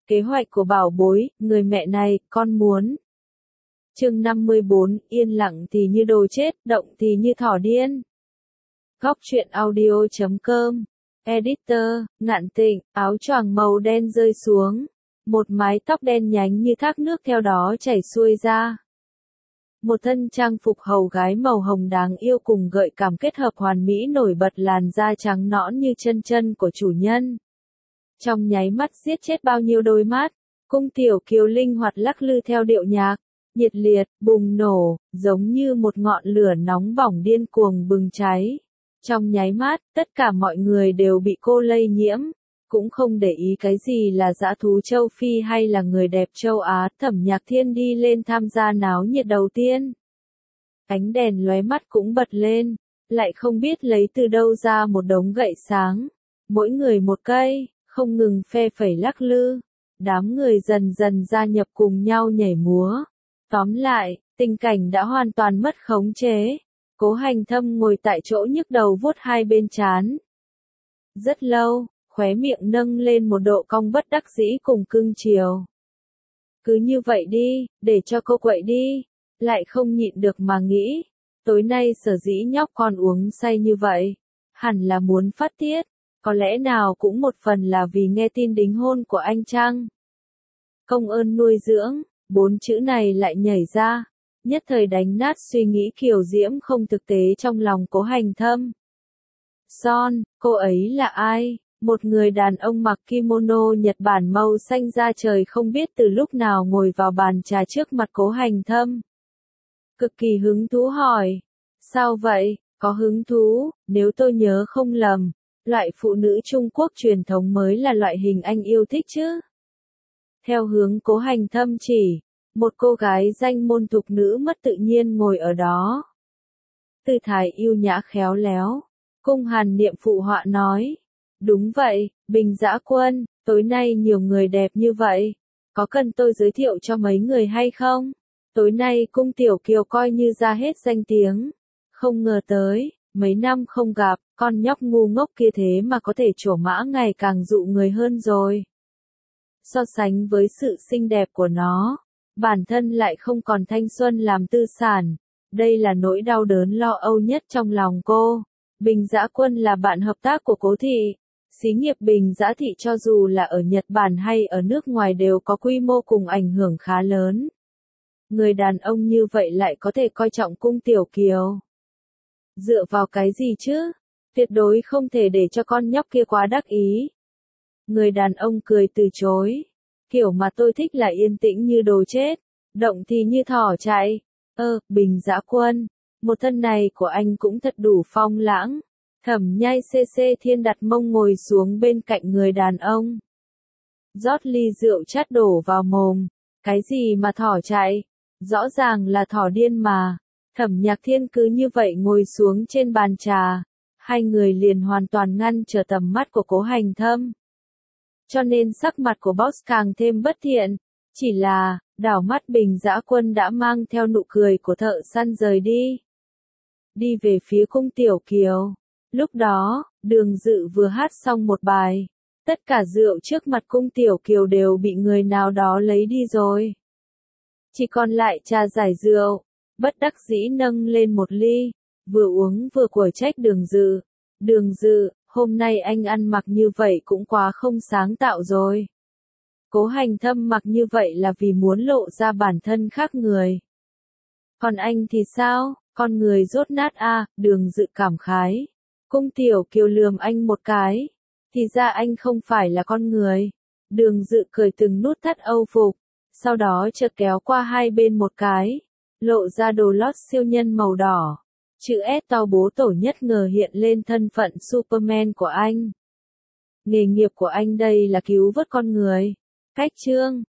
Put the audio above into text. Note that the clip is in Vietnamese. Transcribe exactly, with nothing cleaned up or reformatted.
Kế hoạch của bảo bối, người mẹ này, con muốn. Chương năm mươi bốn, yên lặng thì như đồ chết, động thì như thỏ điên. Góc truyện audio chấm com. Editor, Ngạn Tịnh, áo choàng màu đen rơi xuống. Một mái tóc đen nhánh như thác nước theo đó chảy xuôi ra. Một thân trang phục hầu gái màu hồng đáng yêu cùng gợi cảm kết hợp hoàn mỹ nổi bật làn da trắng nõn như chân chân của chủ nhân. Trong nháy mắt giết chết bao nhiêu đôi mắt, cung tiểu kiều linh hoạt lắc lư theo điệu nhạc, nhiệt liệt, bùng nổ, giống như một ngọn lửa nóng bỏng điên cuồng bừng cháy. Trong nháy mắt, tất cả mọi người đều bị cô lây nhiễm, cũng không để ý cái gì là dã thú châu Phi hay là người đẹp châu Á. Thẩm Nhạc Thiên đi lên tham gia náo nhiệt đầu tiên. Ánh đèn lóe mắt cũng bật lên, lại không biết lấy từ đâu ra một đống gậy sáng, mỗi người một cây, không ngừng phe phẩy lắc lư. Đám người dần dần gia nhập cùng nhau nhảy múa. Tóm lại, tình cảnh đã hoàn toàn mất khống chế. Cố Hành Thâm ngồi tại chỗ nhức đầu vuốt hai bên trán. Rất lâu, khóe miệng nâng lên một độ cong bất đắc dĩ cùng cưng chiều. Cứ như vậy đi, để cho cô quậy đi. Lại không nhịn được mà nghĩ. Tối nay sở dĩ nhóc con uống say như vậy. Hẳn là muốn phát tiết. Có lẽ nào cũng một phần là vì nghe tin đính hôn của anh chăng? Công ơn nuôi dưỡng, bốn chữ này lại nhảy ra. Nhất thời đánh nát suy nghĩ kiều diễm không thực tế trong lòng Cố Hành Thâm. Son, cô ấy là ai? Một người đàn ông mặc kimono Nhật Bản màu xanh da trời không biết từ lúc nào ngồi vào bàn trà trước mặt Cố Hành Thâm. Cực kỳ hứng thú hỏi. Sao vậy? Có hứng thú, nếu tôi nhớ không lầm, loại phụ nữ Trung Quốc truyền thống mới là loại hình anh yêu thích chứ? Theo hướng Cố Hành Thâm chỉ, một cô gái danh môn thục nữ mất tự nhiên ngồi ở đó. Tư thái yêu nhã khéo léo, Cung Hàn Niệm phụ họa nói. Đúng vậy, Bình Dã Quân, tối nay nhiều người đẹp như vậy. Có cần tôi giới thiệu cho mấy người hay không? Tối nay Cung Tiểu Kiều coi như ra hết danh tiếng. Không ngờ tới, mấy năm không gặp, con nhóc ngu ngốc kia thế mà có thể trổ mã ngày càng dụ người hơn rồi. So sánh với sự xinh đẹp của nó, bản thân lại không còn thanh xuân làm tư sản. Đây là nỗi đau đớn lo âu nhất trong lòng cô. Bình Dã Quân là bạn hợp tác của Cố thị. Xí nghiệp Bình Dã thị cho dù là ở Nhật Bản hay ở nước ngoài đều có quy mô cùng ảnh hưởng khá lớn. Người đàn ông như vậy lại có thể coi trọng Cung Tiểu Kiều. Dựa vào cái gì chứ? Tuyệt đối không thể để cho con nhóc kia quá đắc ý. Người đàn ông cười từ chối. Kiểu mà tôi thích là yên tĩnh như đồ chết, động thì như thỏ chạy. Ơ, Bình Dã Quân, một thân này của anh cũng thật đủ phong lãng. Thẩm Nhai xê xê Thiên đặt mông ngồi xuống bên cạnh người đàn ông. Rót ly rượu chát đổ vào mồm. Cái gì mà thỏ chạy? Rõ ràng là thỏ điên mà. Thẩm Nhạc Thiên cứ như vậy ngồi xuống trên bàn trà. Hai người liền hoàn toàn ngăn trở tầm mắt của Cố Hành Thâm. Cho nên sắc mặt của boss càng thêm bất thiện. Chỉ là, đảo mắt Bình Dã Quân đã mang theo nụ cười của thợ săn rời đi. Đi về phía Cung Tiểu Kiều. Lúc đó, Đường Dự vừa hát xong một bài. Tất cả rượu trước mặt Cung Tiểu Kiều đều bị người nào đó lấy đi rồi. Chỉ còn lại trà giải rượu. Bất đắc dĩ nâng lên một ly. Vừa uống vừa quở trách Đường Dự. Đường Dự, hôm nay anh ăn mặc như vậy cũng quá không sáng tạo rồi. Cố Hành Thâm mặc như vậy là vì muốn lộ ra bản thân khác người. Còn anh thì sao? Con người rốt nát a, à, Đường Dự cảm khái. Cung Tiểu Kiều lườm anh một cái. Thì ra anh không phải là con người. Đường Dự cười từng nút thắt âu phục. Sau đó chợt kéo qua hai bên một cái. Lộ ra đồ lót siêu nhân màu đỏ. Chữ S to bố tổ nhất ngờ hiện lên thân phận Superman của anh. Nghề nghiệp của anh đây là cứu vớt con người. Cách chương,